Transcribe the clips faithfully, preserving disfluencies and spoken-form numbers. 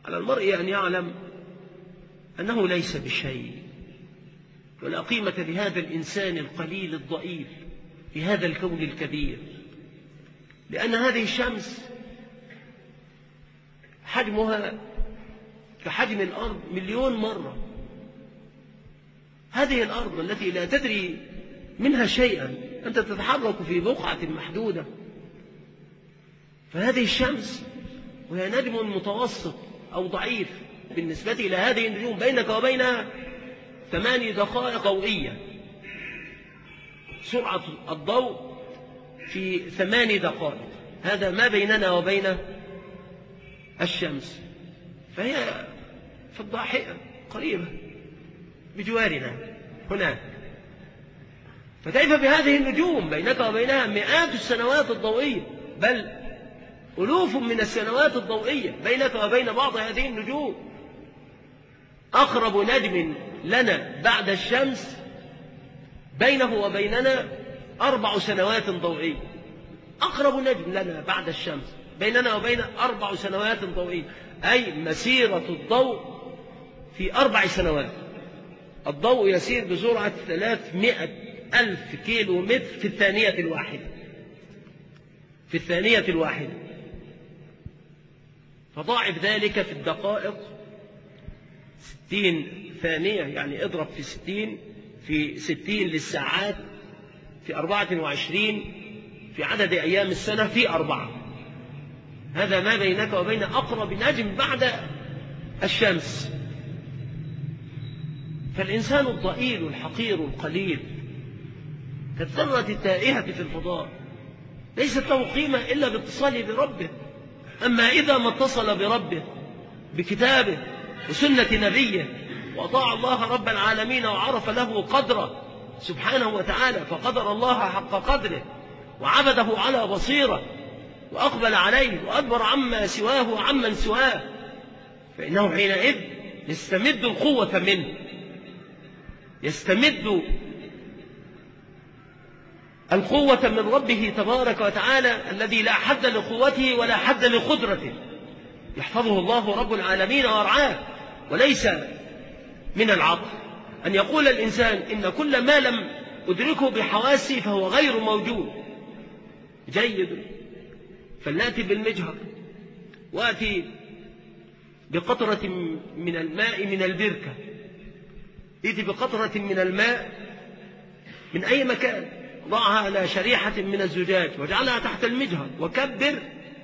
على المرء أن يعلم أنه ليس بشيء، ولا قيمة لهذا الإنسان القليل الضئيل في هذا الكون الكبير، لأن هذه الشمس حجمها كحجم الأرض مليون مرة. هذه الأرض التي لا تدري منها شيئا، أنت تتحرك في بقعة محدودة، فهذه الشمس وهي نجم متوسط أو ضعيف بالنسبة إلى هذه النجوم، بينك وبينها ثماني دقائق ضوئية، سرعة الضوء في ثماني دقائق، هذا ما بيننا وبين الشمس، فهي في الضاحية قريبة بجوارنا هناك. فكيف بهذه النجوم بينك وبينها مئات السنوات الضوئية، بل ألوف من السنوات الضوئية بينك وبين بعض هذه النجوم. أقرب نجم لنا بعد الشمس بينه وبيننا أربع سنوات ضوئية، أقرب نجم لنا بعد الشمس بيننا وبين أربع سنوات ضوئية، أي مسيرة الضوء في أربع سنوات. الضوء يسير بسرعة ثلاثمائة ألف كيلو متر في الثانية الواحدة، في الثانية الواحدة، فضاعف ذلك في الدقائق ستين ثانية، يعني اضرب في ستين في ستين للساعات في أربعة وعشرين في عدد أيام السنة في أربعة. هذا ما بينك وبين أقرب نجم بعد الشمس. فالإنسان الضئيل الحقير القليل كالذرة التائهة في الفضاء ليست له قيمة إلا باتصاله بربه. أما إذا ما اتصل بربه بكتابه وسنة نبيه وأطاع الله رب العالمين وعرف له قدره سبحانه وتعالى، فقدر الله حق قدره وعبده على بصيرة وأقبل عليه وأدبر عما سواه وعمن سواه، فإنه حينئذ يستمد القوة منه، يستمد القوة من ربه تبارك وتعالى الذي لا حد لقوته ولا حد لقدرته، يحفظه الله رب العالمين ويرعاه. وليس من العقل أن يقول الإنسان إن كل ما لم أدركه بحواسي فهو غير موجود. جيد، فلنأتي بالمجهر، وأتي بقطرة من الماء من البركة، ائتي بقطرة من الماء من أي مكان، ضعها على شريحة من الزجاج واجعلها تحت المجهر، وكبر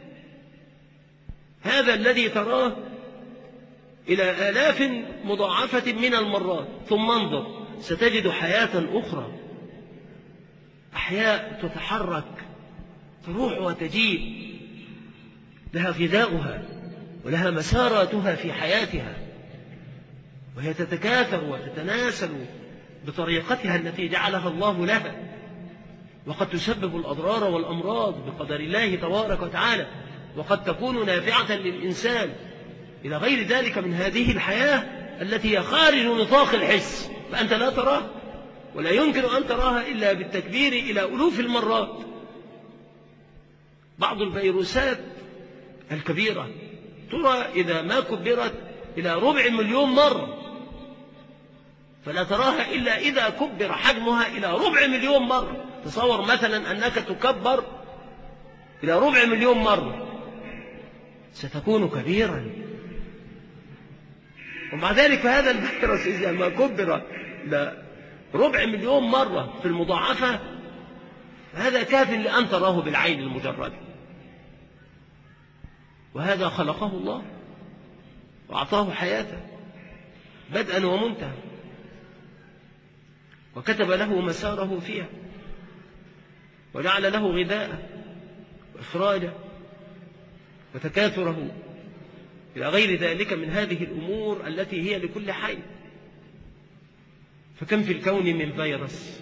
هذا الذي تراه إلى آلاف مضاعفة من المرات، ثم انظر ستجد حياة أخرى، أحياء تتحرك تروح وتجيء، لها غذاؤها ولها مساراتها في حياتها، وهي تتكاثر وتتناسل بطريقتها التي جعلها الله لها، وقد تسبب الأضرار والأمراض بقدر الله تبارك وتعالى، وقد تكون نافعة للإنسان إلى غير ذلك من هذه الحياة التي هي خارج نطاق الحس، فأنت لا تراه ولا يمكن أن تراها إلا بالتكبير إلى ألوف المرات. بعض الفيروسات الكبيرة ترى إذا ما كبرت إلى ربع مليون مرة، فلا تراها إلا إذا كبر حجمها إلى ربع مليون مرة. تصور مثلا أنك تكبر إلى ربع مليون مرة، ستكون كبيرا. ومع ذلك فهذا الفيروس إذا ما كبر إلى ربع مليون مرة في المضاعفة هذا كاف لأن تراه بالعين المجردة، وهذا خلقه الله وأعطاه حياته بدءا ومنتهى، وكتب له مساره فيها، وجعل له غذاءه وإخراجه وتكاثره إلى غير ذلك من هذه الأمور التي هي لكل حي. فكم في الكون من فيروس،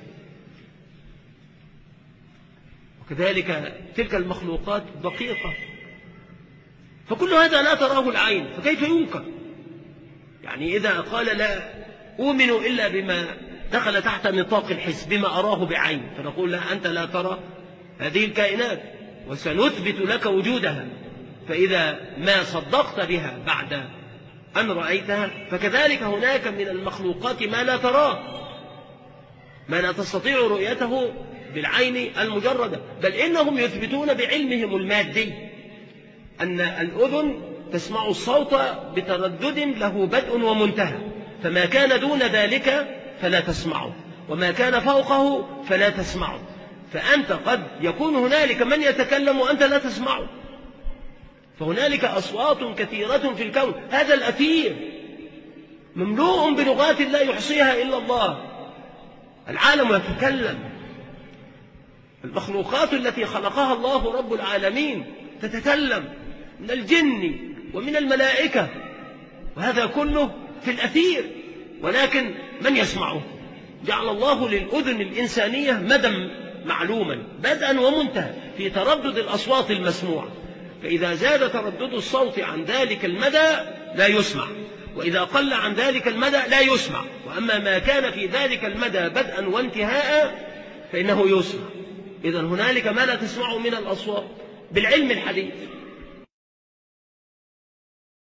وكذلك تلك المخلوقات الدقيقة، فكل هذا لا تراه العين، فكيف ينكر؟ يعني إذا قال لا أؤمن إلا بما دخل تحت نطاق الحس، بما أراه بعين، فنقول لا، أنت لا ترى هذه الكائنات وسنثبت لك وجودها. فإذا ما صدقت بها بعد أن رأيتها، فكذلك هناك من المخلوقات ما لا تراه، ما لا تستطيع رؤيته بالعين المجردة، بل إنهم يثبتون بعلمهم المادي أن الأذن تسمع الصوت بتردد له بدء ومنتهى، فما كان دون ذلك فلا تسمعه، وما كان فوقه فلا تسمعه. فأنت قد يكون هنالك من يتكلم وأنت لا تسمعه، فهنالك أصوات كثيرة في الكون. هذا الأثير مملوء بلغات لا يحصيها إلا الله، العالم يتكلم، المخلوقات التي خلقها الله رب العالمين تتكلم، من الجن ومن الملائكة، وهذا كله في الأثير. ولكن من يسمعه؟ جعل الله للأذن الإنسانية مدى معلوما بدءا ومنتهى في تردد الأصوات المسموعة، فإذا زاد تردد الصوت عن ذلك المدى لا يسمع، وإذا قل عن ذلك المدى لا يسمع، وأما ما كان في ذلك المدى بدءا وانتهاء فإنه يسمع. إذن هنالك ما لا تسمعه من الأصوات بالعلم الحديث.